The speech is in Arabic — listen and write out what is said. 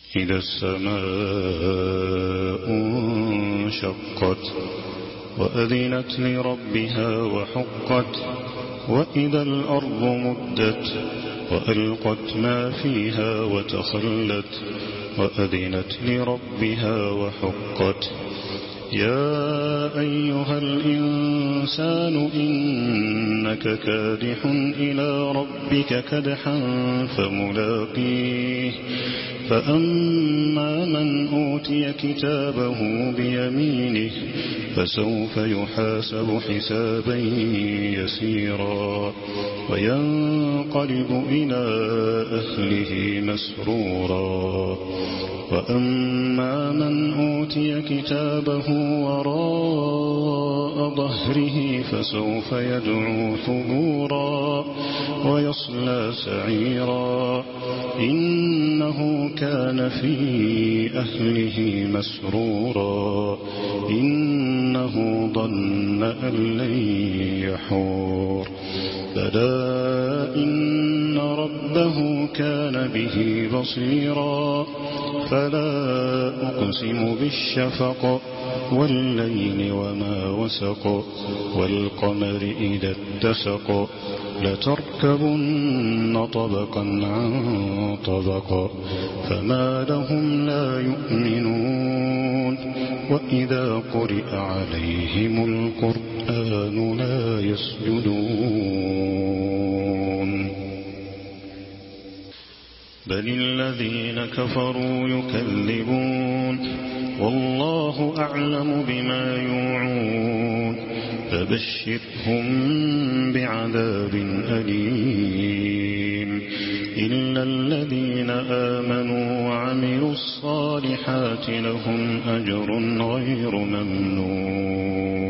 إذا السماء انشقت وأذنت لربها وحقت وإذا الأرض مدت وألقت ما فيها وتخلت وأذنت لربها وحقت يا أيها الإنسان إنك كادح إلى ربك كدحا فملاقيه فأما من أوتي كتابه بيمينه فسوف يحاسب حسابا يسيرا وينقلب إلى أهله مسرورا وأما من أوتي كتابه وراء ظهره فسوف يدعو ثبورا ويصلى سعيرا إنه كان في أهله مسرورا إنه ظن أن لن يحور بلى إن ربه كان به بصيرا فلا أقسم بالشفق والليل وما وسق والقمر إذا اتسق لتركبن طبقا عن طبق فما لهم لا يؤمنون وإذا قرئ عليهم القرآن لا يسجدون بل الذين كفروا يكذبون والله أعلم بما يوعون فبشرهم بعذاب أليم إلا الذين آمنوا وعملوا الصالحات لهم أجر غير ممنون